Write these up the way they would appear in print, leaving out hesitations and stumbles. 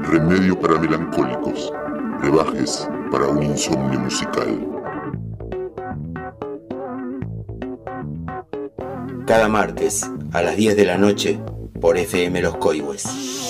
Remedio para melancólicos, brebajes para un insomnio musical. Cada martes a las 10 de la noche por FM Los Coihues.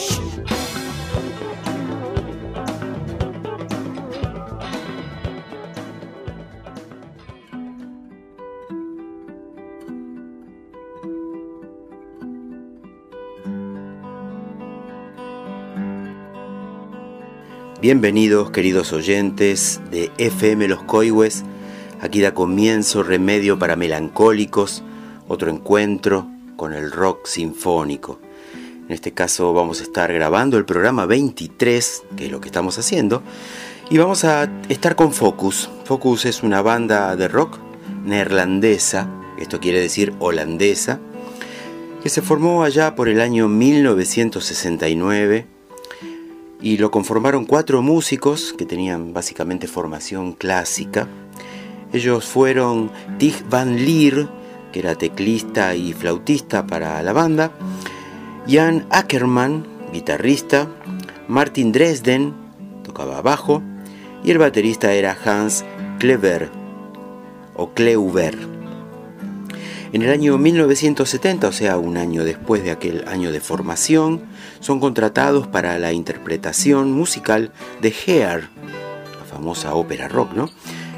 Bienvenidos, queridos oyentes de FM Los Coihues. Aquí da comienzo Remedio para Melancólicos, otro encuentro con el rock sinfónico. En este caso vamos a estar grabando el programa 23, que es lo que estamos haciendo, y vamos a estar con Focus. Focus es una banda de rock neerlandesa, esto quiere decir holandesa, que se formó allá por el año 1969, y lo conformaron 4 músicos que tenían básicamente formación clásica. Ellos fueron Tig van Lier, que era teclista y flautista para la banda, Jan Ackerman, guitarrista, Martin Dresden, tocaba bajo, y el baterista era Hans Kleuver, o Kleuver. En el año 1970, o sea, un año después de aquel año de formación, son contratados para la interpretación musical de Hair, la famosa ópera rock, ¿no?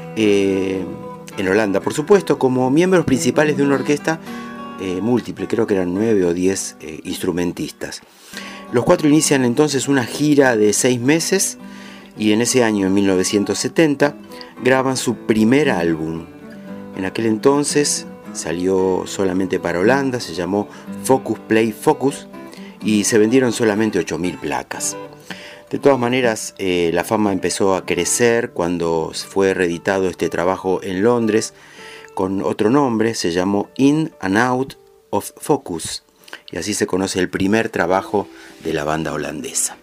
En Holanda, por supuesto, como miembros principales de una orquesta múltiple, creo que eran 9 o 10 instrumentistas. Los 4 inician entonces una gira de 6 meses y en ese año, en 1970, graban su primer álbum. En aquel entonces salió solamente para Holanda, se llamó Focus Play Focus y se vendieron solamente 8.000 placas. De todas maneras, la fama empezó a crecer cuando fue reeditado este trabajo en Londres con otro nombre, se llamó In and Out of Focus, y así se conoce el primer trabajo de la banda holandesa.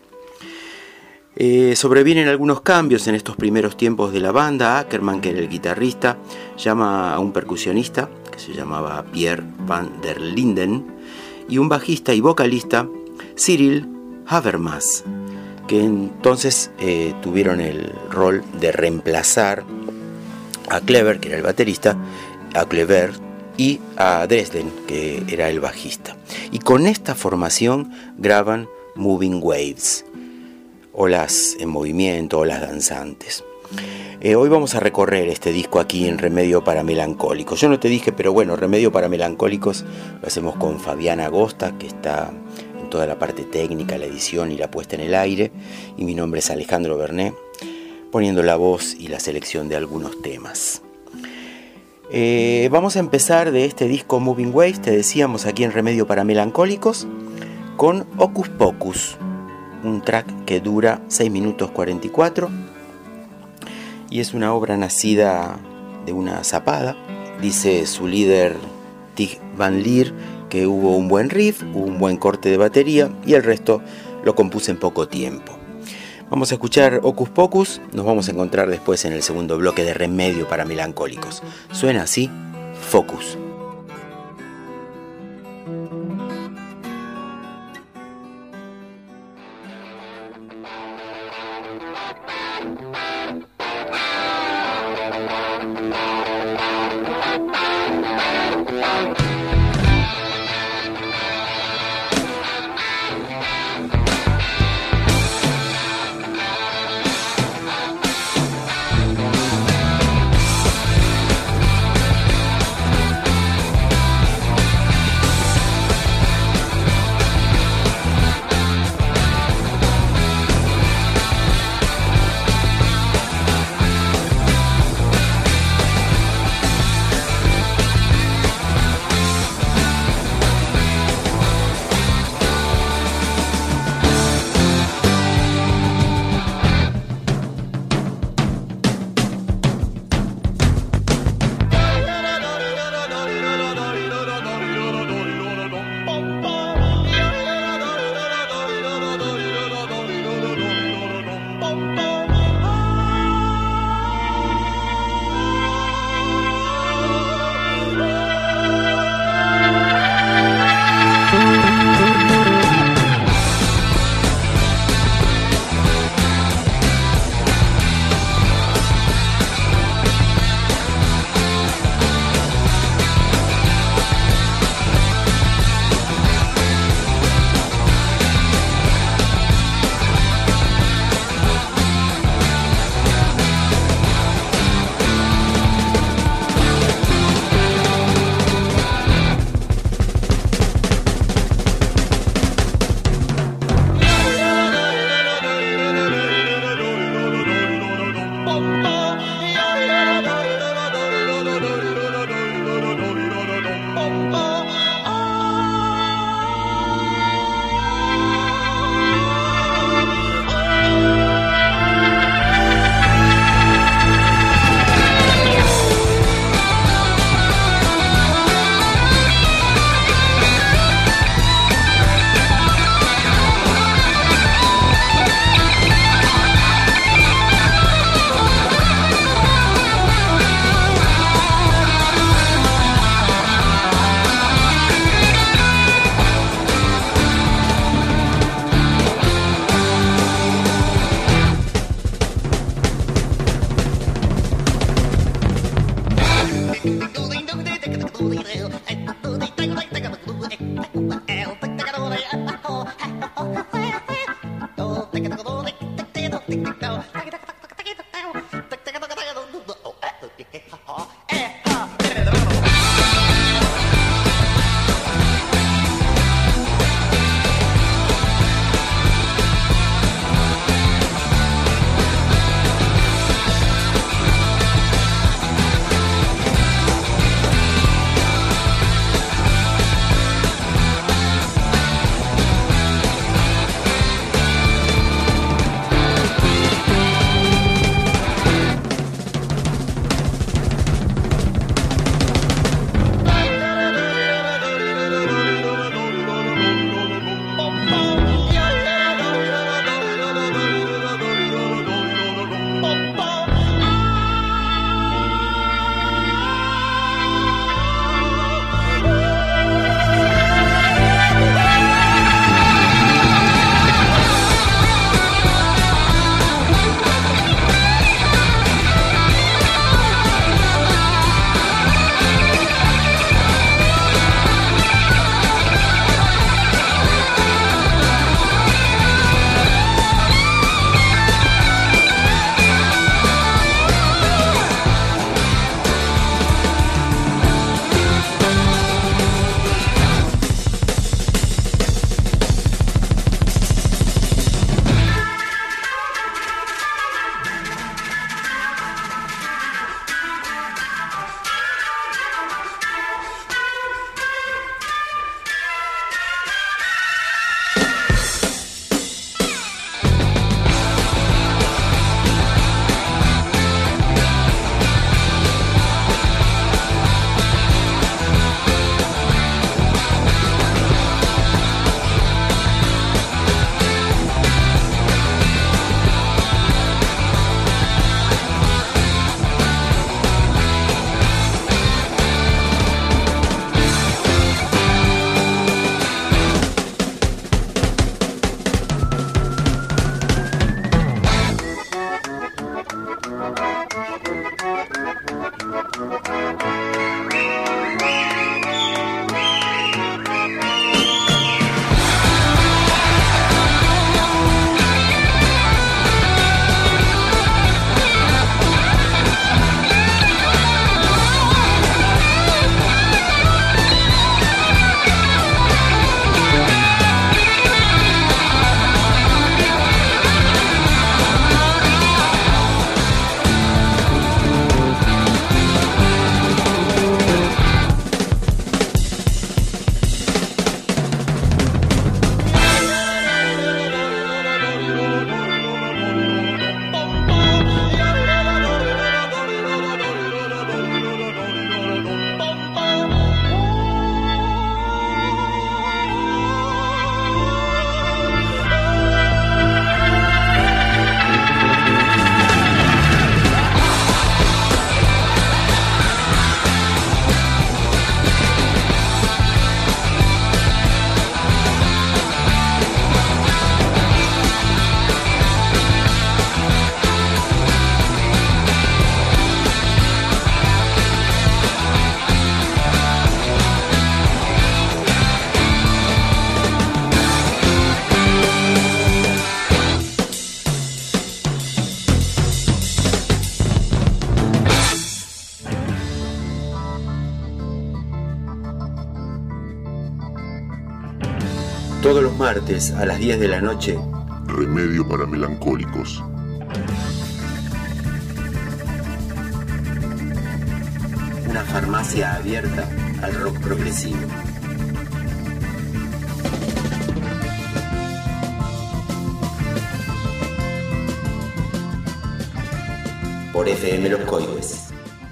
Sobrevienen algunos cambios en estos primeros tiempos de la banda. Ackerman, que era el guitarrista, llama a un percusionista que se llamaba Pierre van der Linden y un bajista y vocalista, Cyril Habermas, que entonces tuvieron el rol de reemplazar a Kleuver, que era el baterista, a Kleuver y a Dresden, que era el bajista. Y con esta formación graban Moving Waves, olas en movimiento, olas danzantes. Hoy vamos a recorrer este disco aquí en Remedio para Melancólicos. Yo no te dije, pero bueno, Remedio para Melancólicos lo hacemos con Fabián Agosta, que está en toda la parte técnica, la edición y la puesta en el aire, y mi nombre es Alejandro Bernet, poniendo la voz y la selección de algunos temas. Vamos a empezar de este disco Moving Waves, te decíamos aquí en Remedio para Melancólicos, con Hocus Pocus, un track que dura 6 minutos 44 y es una obra nacida de una zapada. Dice su líder Tig van Lier que hubo un buen riff, hubo un buen corte de batería y el resto lo compuse en poco tiempo. Vamos a escuchar Hocus Pocus, nos vamos a encontrar después en el segundo bloque de Remedio para Melancólicos. Suena así, Focus. Todos los martes a las 10 de la noche. Remedio para melancólicos. Una farmacia abierta al rock progresivo. Por FM Los Coihues.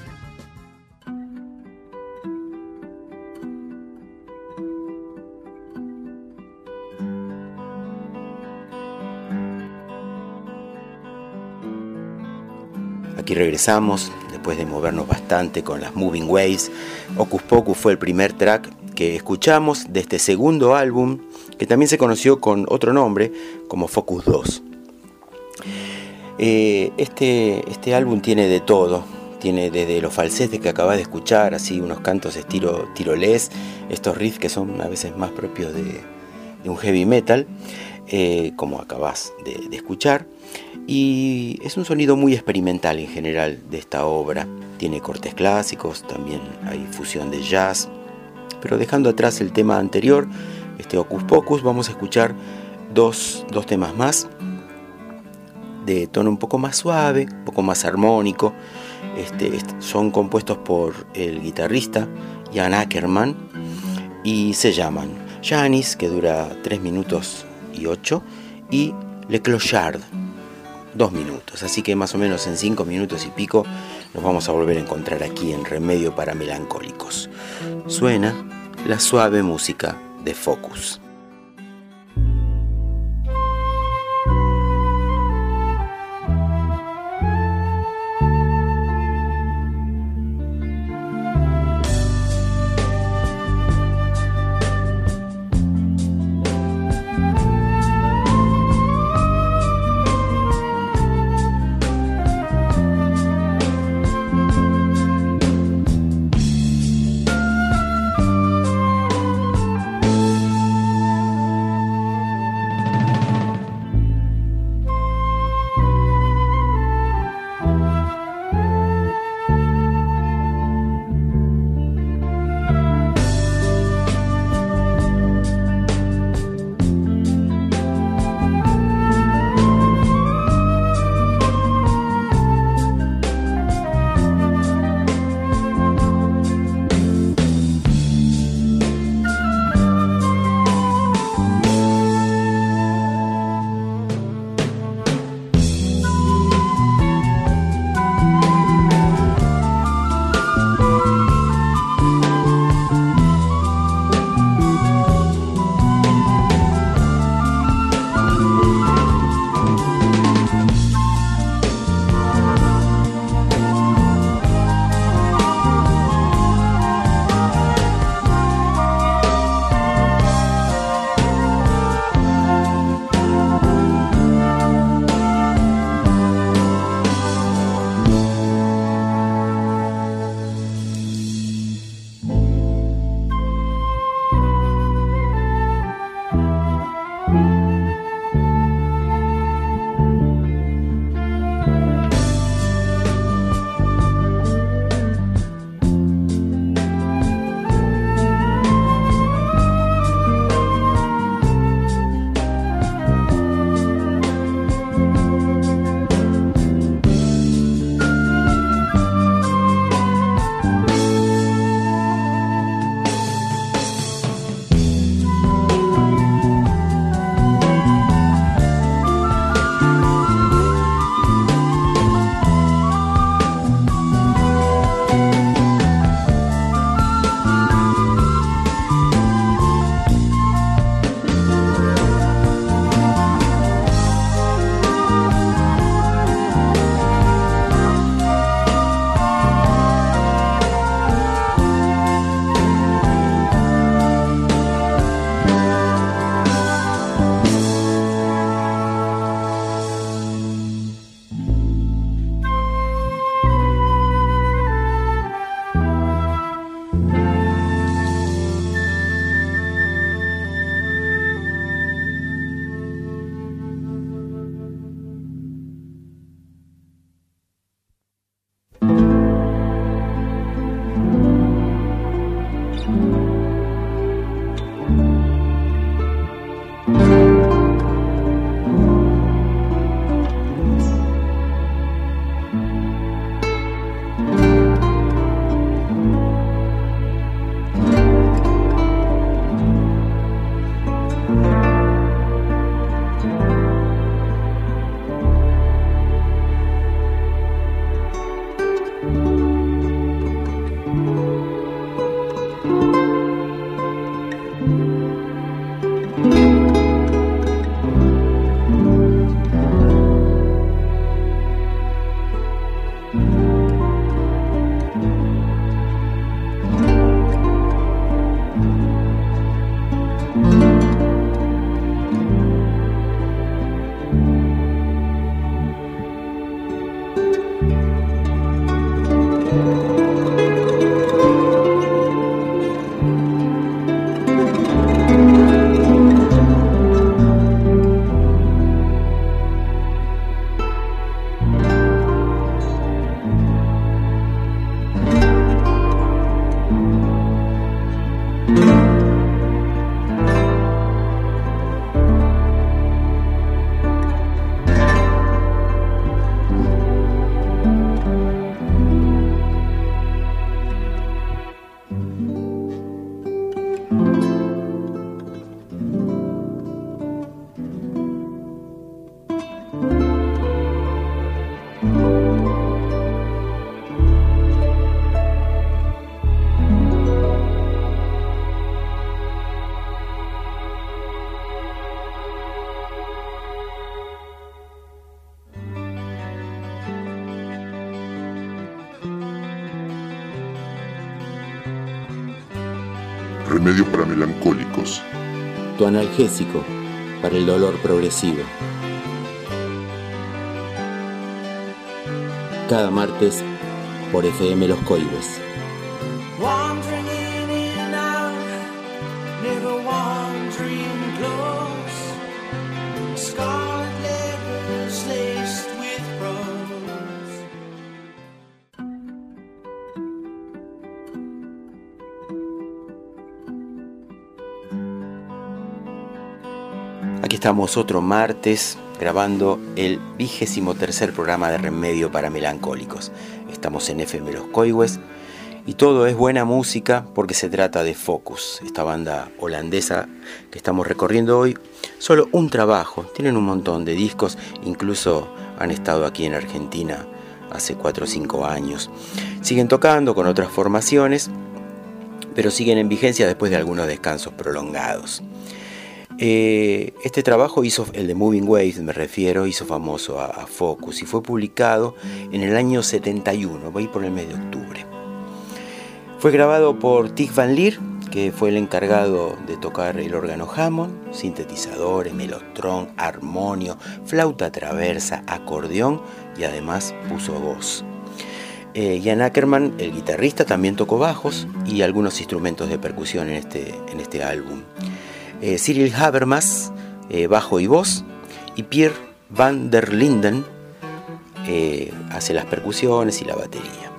Aquí regresamos, después de movernos bastante con las Moving Waves. Hocus Pocus fue el primer track que escuchamos de este segundo álbum, que también se conoció con otro nombre, como Focus 2. Este álbum tiene de todo, Tiene desde los falsetes que acabas de escuchar, así unos cantos estilo tirolés, estos riffs que son a veces más propios de un heavy metal, como acabas de escuchar. Y es un sonido muy experimental en general de esta obra. Tiene cortes clásicos, también hay fusión de jazz. Pero dejando atrás el tema anterior, este Hocus Pocus, vamos a escuchar dos temas más de tono un poco más suave, un poco más armónico. Son compuestos por el guitarrista Jan Ackerman y se llaman Janis, que dura 3 minutos y 8, y Le Clochard, 2 minutos. Así que más o menos en 5 minutos y pico nos vamos a volver a encontrar aquí en Remedio para Melancólicos. Suena la suave música de Focus. Remedio para melancólicos. Tu analgésico para el dolor progresivo. Cada martes por FM Los Coihues. Wandering in and out, never wandering close. Scarlet letters laced with rose. Aquí estamos otro martes grabando el 23º programa de Remedio para Melancólicos. Estamos en FM Los Coihues y todo es buena música porque se trata de Focus, esta banda holandesa que estamos recorriendo hoy. Solo un trabajo, tienen un montón de discos, incluso han estado aquí en Argentina hace 4 o 5 años. Siguen tocando con otras formaciones, pero siguen en vigencia después de algunos descansos prolongados. Este trabajo hizo, el de Moving Waves me refiero, hizo famoso a Focus y fue publicado en el año 71, voy por el mes de octubre. Fue grabado por Tig Van Leer, que fue el encargado de tocar el órgano Hammond, sintetizadores, melotron, armonio, flauta traversa, acordeón y además puso voz. Jan Ackerman, el guitarrista, también tocó bajos y algunos instrumentos de percusión en este álbum. Cyril Habermas, bajo y voz, y Pierre van der Linden hace las percusiones y la batería.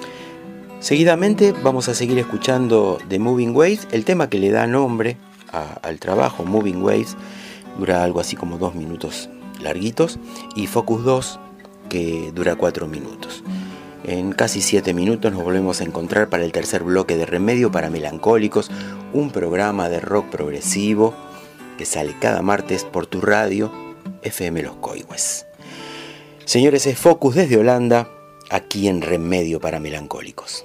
Seguidamente vamos a seguir escuchando The Moving Waves, el tema que le da nombre al trabajo. Moving Waves dura algo así como 2 minutos larguitos, y Focus 2 que dura 4 minutos. En casi 7 minutos nos volvemos a encontrar para el tercer bloque de Remedio para Melancólicos, un programa de rock progresivo que sale cada martes por tu radio FM Los Coihues. Señores, es Focus desde Holanda, aquí en Remedio para Melancólicos.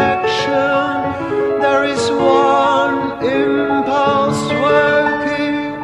There is one impulse working.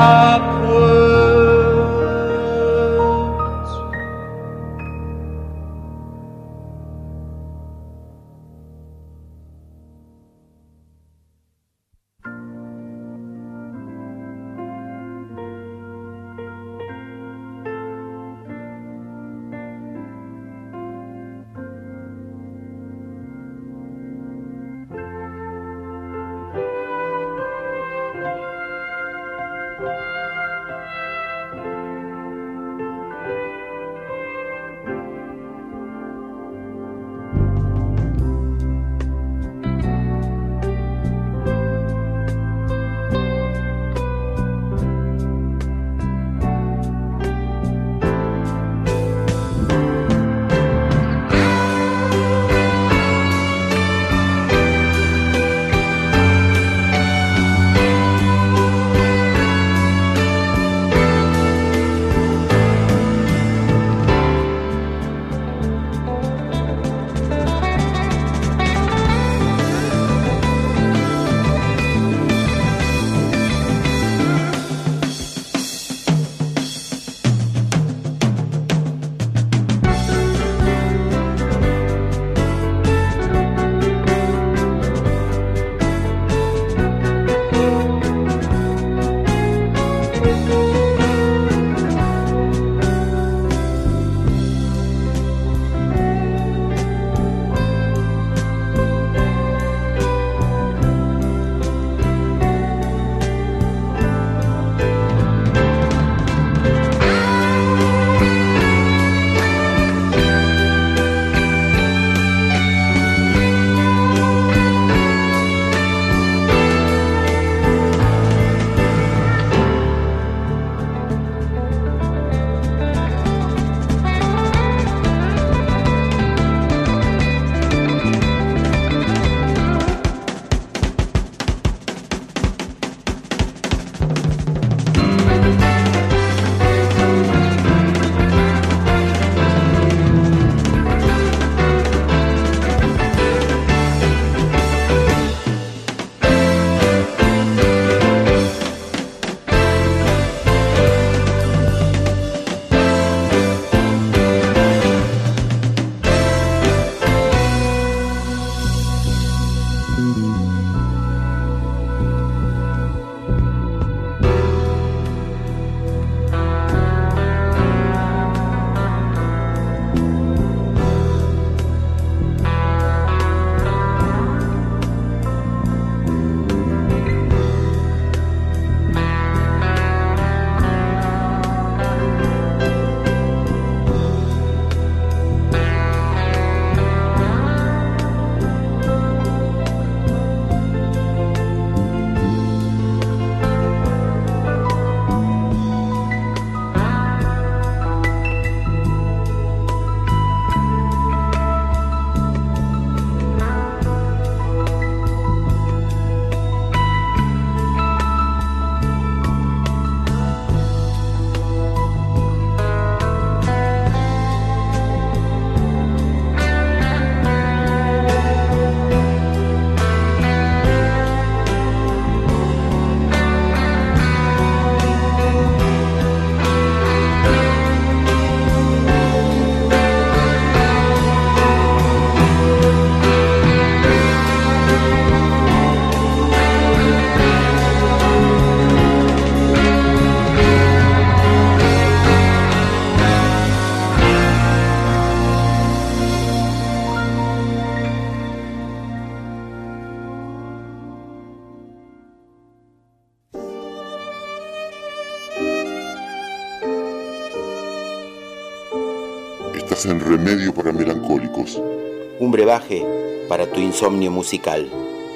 Estás en Remedio para Melancólicos. Un brebaje para tu insomnio musical.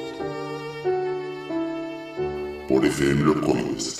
Por FM Los Coihues.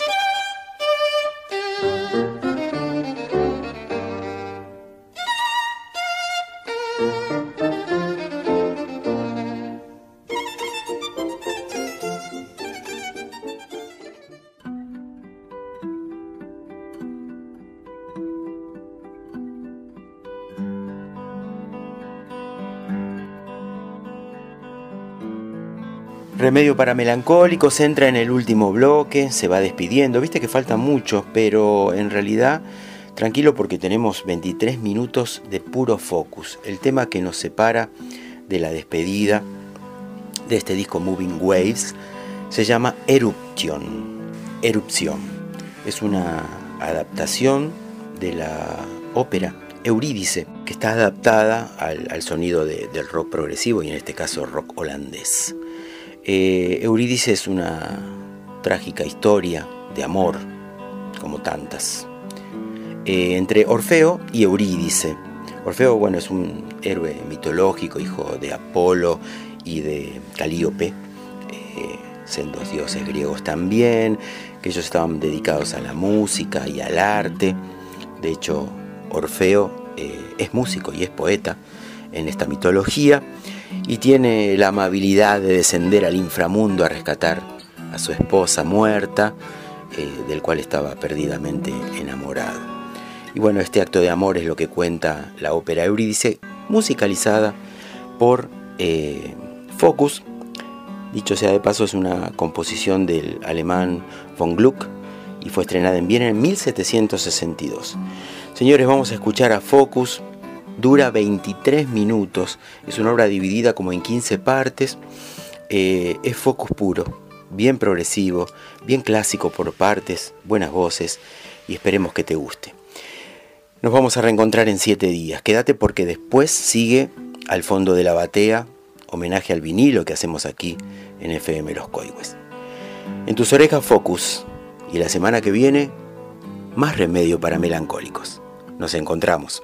Remedio para Melancólicos entra en el último bloque, se va despidiendo. Viste que falta mucho, pero en realidad tranquilo porque tenemos 23 minutos de puro focus. El tema que nos separa de la despedida de este disco Moving Waves se llama Eruption. Erupción. Es una adaptación de la ópera Eurídice, que está adaptada al sonido del rock progresivo y en este caso rock holandés. Eurídice es una trágica historia de amor, como tantas, entre Orfeo y Eurídice. Orfeo, bueno, es un héroe mitológico, hijo de Apolo y de Calíope, sendos dioses griegos también, que ellos estaban dedicados a la música y al arte. De hecho, Orfeo es músico y es poeta en esta mitología y tiene la amabilidad de descender al inframundo a rescatar a su esposa muerta, del cual estaba perdidamente enamorado. Y bueno, este acto de amor es lo que cuenta la ópera Eurídice, musicalizada por Focus. Dicho sea de paso, es una composición del alemán von Gluck y fue estrenada en Viena en 1762. Señores, vamos a escuchar a Focus. Dura 23 minutos, es una obra dividida como en 15 partes, es Focus puro, bien progresivo, bien clásico por partes, buenas voces y esperemos que te guste. Nos vamos a reencontrar en 7 días, quédate porque después sigue Al fondo de la batea, homenaje al vinilo que hacemos aquí en FM Los Coigües. En tus orejas Focus y la semana que viene más remedio para melancólicos. Nos encontramos.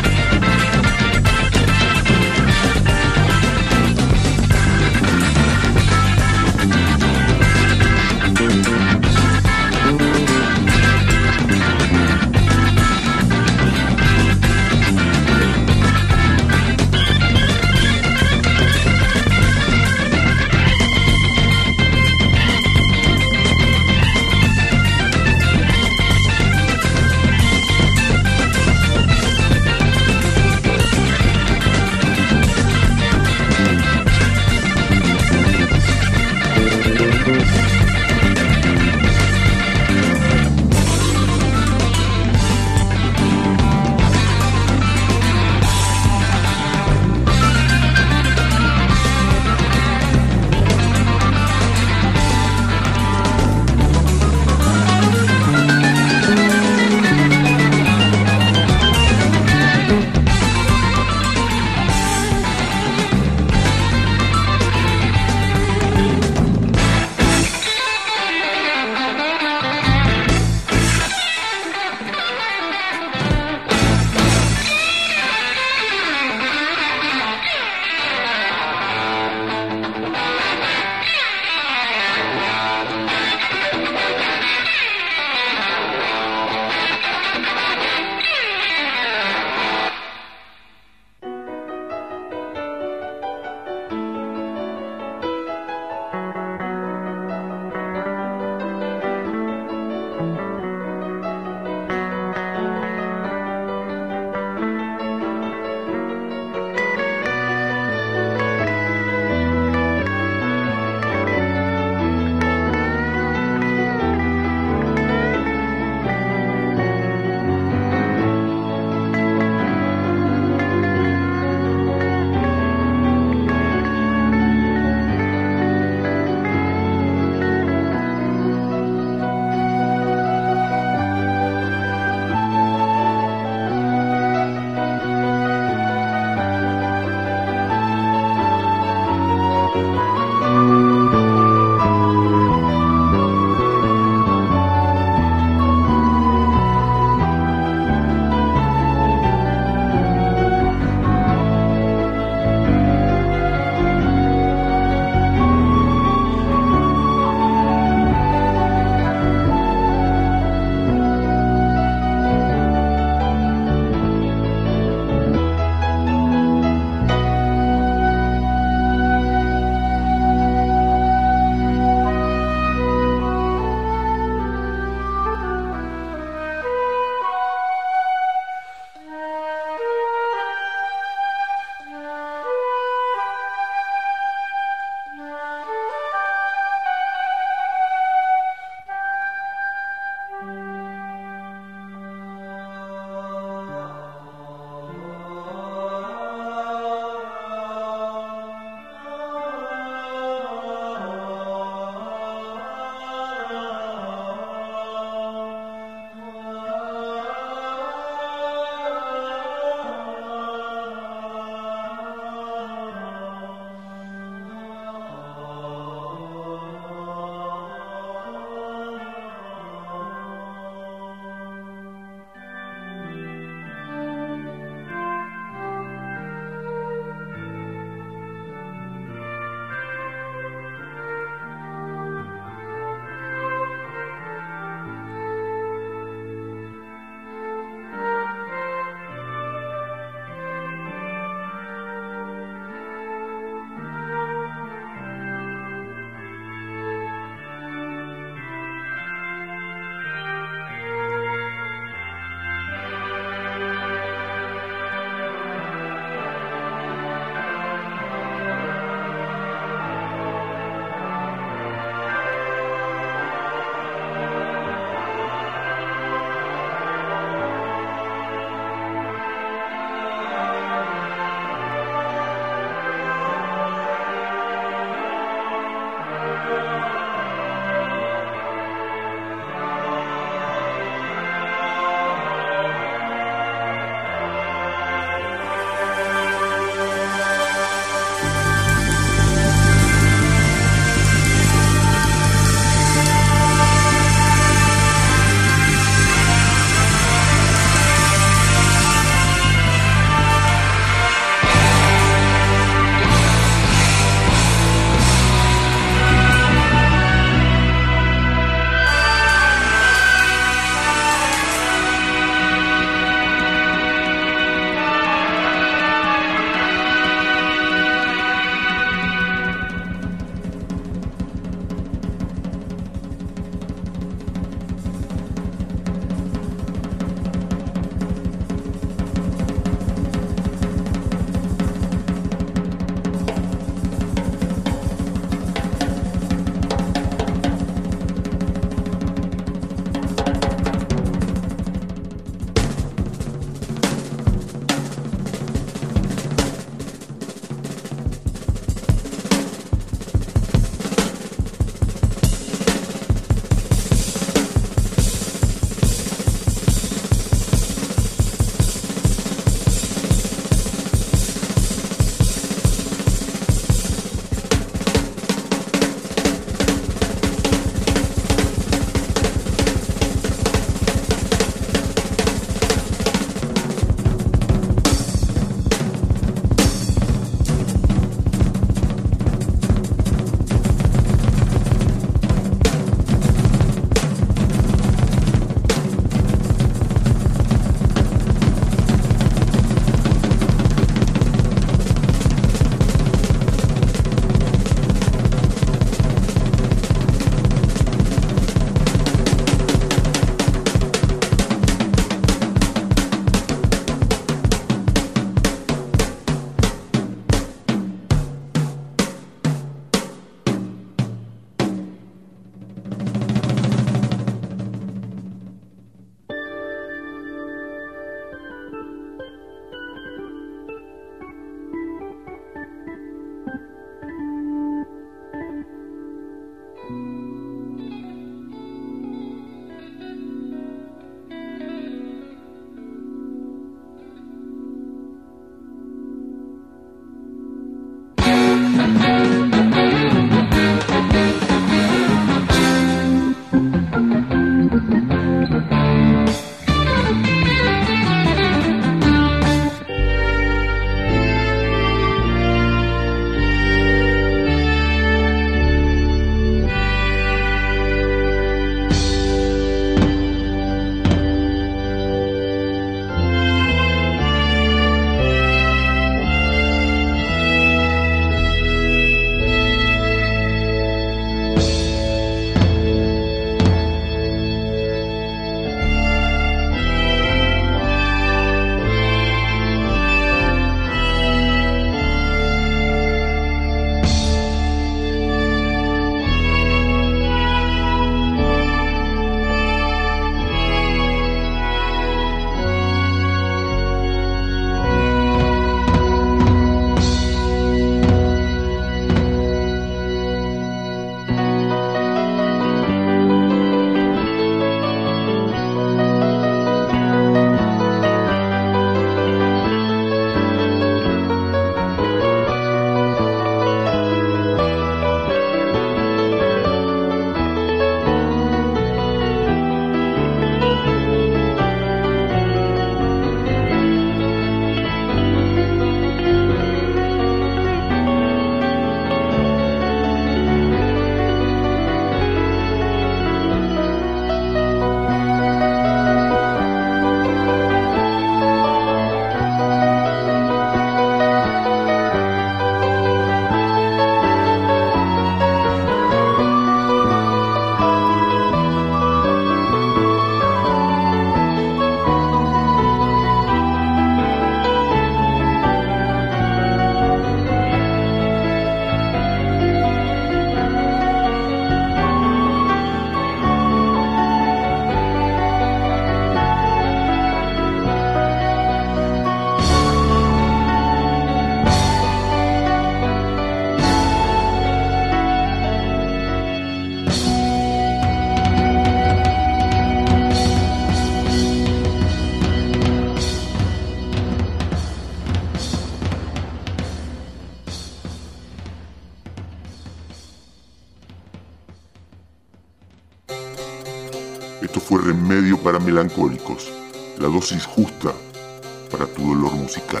Esto fue Remedio para Melancólicos, la dosis justa para tu dolor musical.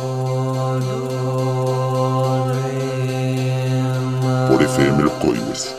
Por FM Los Coihues.